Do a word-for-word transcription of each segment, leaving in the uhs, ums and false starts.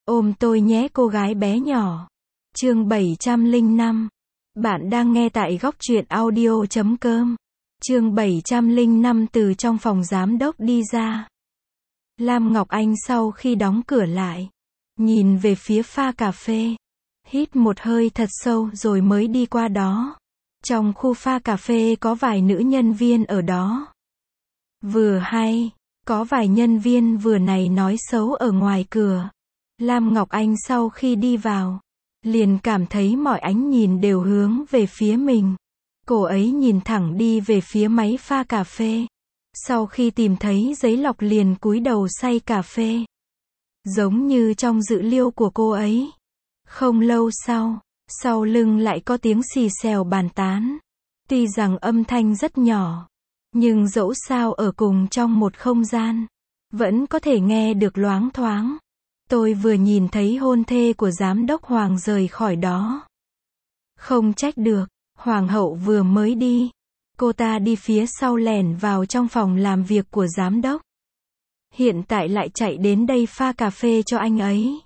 Ôm tôi nhé cô gái bé nhỏ. Chương bảy trăm lẻ năm. Bạn đang nghe tại góc truyện audio chấm com. Chương bảy trăm lẻ năm. Từ trong phòng giám đốc đi ra. Lam Ngọc Anh sau khi đóng cửa lại, nhìn về phía pha cà phê, hít một hơi thật sâu rồi mới đi qua đó. Trong khu pha cà phê có vài nữ nhân viên ở đó. Vừa hay, có vài nhân viên vừa này nói xấu ở ngoài cửa. Lam Ngọc Anh sau khi đi vào, liền cảm thấy mọi ánh nhìn đều hướng về phía mình. Cô ấy nhìn thẳng đi về phía máy pha cà phê. Sau khi tìm thấy giấy lọc liền cúi đầu xay cà phê. Giống như trong dự liệu của cô ấy. Không lâu sau, sau lưng lại có tiếng xì xèo bàn tán. Tuy rằng âm thanh rất nhỏ, nhưng dẫu sao ở cùng trong một không gian, vẫn có thể nghe được loáng thoáng. Tôi vừa nhìn thấy hôn thê của giám đốc Hoàng rời khỏi đó. Không trách được, Hoàng hậu vừa mới đi. Cô ta đi phía sau lẻn vào trong phòng làm việc của giám đốc. Hiện tại lại chạy đến đây pha cà phê cho anh ấy.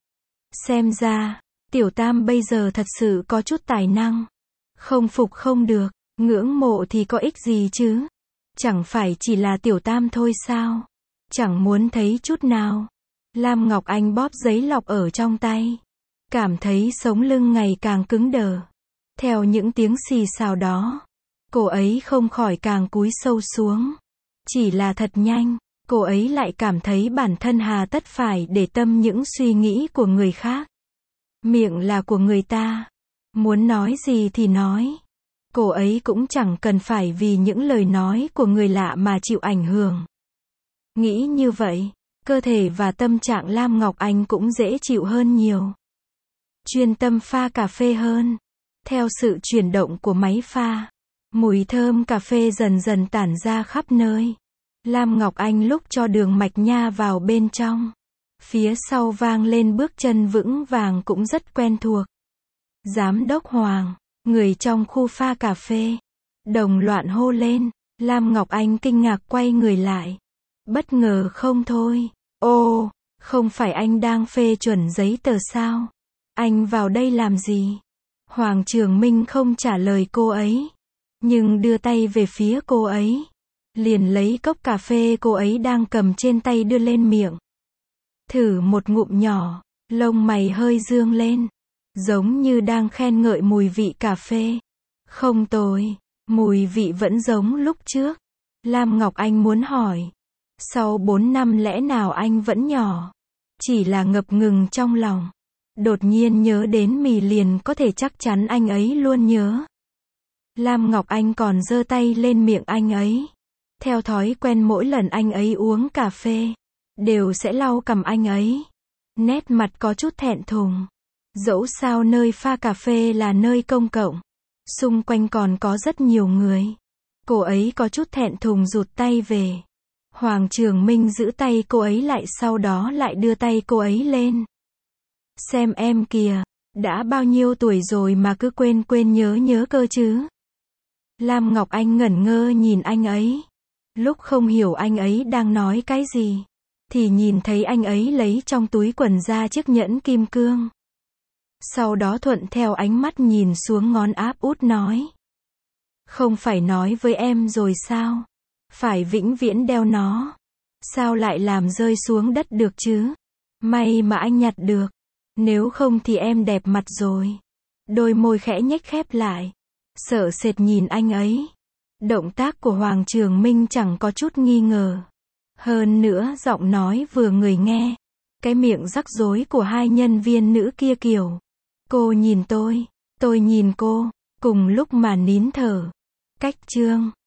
Xem ra, Tiểu Tam bây giờ thật sự có chút tài năng. Không phục không được, ngưỡng mộ thì có ích gì chứ. Chẳng phải chỉ là Tiểu Tam thôi sao? Chẳng muốn thấy chút nào. Lam Ngọc Anh bóp giấy lọc ở trong tay. Cảm thấy sống lưng ngày càng cứng đờ. Theo những tiếng xì xào đó, cô ấy không khỏi càng cúi sâu xuống. Chỉ là thật nhanh, cô ấy lại cảm thấy bản thân hà tất phải để tâm những suy nghĩ của người khác. Miệng là của người ta. Muốn nói gì thì nói. Cô ấy cũng chẳng cần phải vì những lời nói của người lạ mà chịu ảnh hưởng. Nghĩ như vậy, cơ thể và tâm trạng Lam Ngọc Anh cũng dễ chịu hơn nhiều. Chuyên tâm pha cà phê hơn. Theo sự chuyển động của máy pha, mùi thơm cà phê dần dần tản ra khắp nơi. Lam Ngọc Anh lúc cho đường mạch nha vào bên trong, phía sau vang lên bước chân vững vàng cũng rất quen thuộc. Giám đốc Hoàng, người trong khu pha cà phê, đồng loạn hô lên. Lam Ngọc Anh kinh ngạc quay người lại. Bất ngờ không thôi. Ô, không phải anh đang phê chuẩn giấy tờ sao? Anh vào đây làm gì? Hoàng Trường Minh không trả lời cô ấy, nhưng đưa tay về phía cô ấy. Liền lấy cốc cà phê cô ấy đang cầm trên tay đưa lên miệng. Thử một ngụm nhỏ, lông mày hơi dương lên. Giống như đang khen ngợi mùi vị cà phê. Không tồi, mùi vị vẫn giống lúc trước. Lam Ngọc Anh muốn hỏi. Sau bốn năm lẽ nào anh vẫn nhỏ? Chỉ là ngập ngừng trong lòng. Đột nhiên nhớ đến mì liền có thể chắc chắn anh ấy luôn nhớ. Lam Ngọc Anh còn giơ tay lên miệng anh ấy. Theo thói quen mỗi lần anh ấy uống cà phê, đều sẽ lau cằm anh ấy. Nét mặt có chút thẹn thùng. Dẫu sao nơi pha cà phê là nơi công cộng. Xung quanh còn có rất nhiều người. Cô ấy có chút thẹn thùng rụt tay về. Hoàng Trường Minh giữ tay cô ấy lại sau đó lại đưa tay cô ấy lên. Xem em kìa, đã bao nhiêu tuổi rồi mà cứ quên quên nhớ nhớ cơ chứ. Lam Ngọc Anh ngẩn ngơ nhìn anh ấy. Lúc không hiểu anh ấy đang nói cái gì, thì nhìn thấy anh ấy lấy trong túi quần ra chiếc nhẫn kim cương. Sau đó thuận theo ánh mắt nhìn xuống ngón áp út nói. Không phải nói với em rồi sao? Phải vĩnh viễn đeo nó. Sao lại làm rơi xuống đất được chứ? May mà anh nhặt được. Nếu không thì em đẹp mặt rồi. Đôi môi khẽ nhếch khép lại. Sợ sệt nhìn anh ấy. Động tác của Hoàng Trường Minh chẳng có chút nghi ngờ. Hơn nữa giọng nói vừa người nghe. Cái miệng rắc rối của hai nhân viên nữ kia kiểu. Cô nhìn tôi, tôi nhìn cô, cùng lúc mà nín thở. Cách chương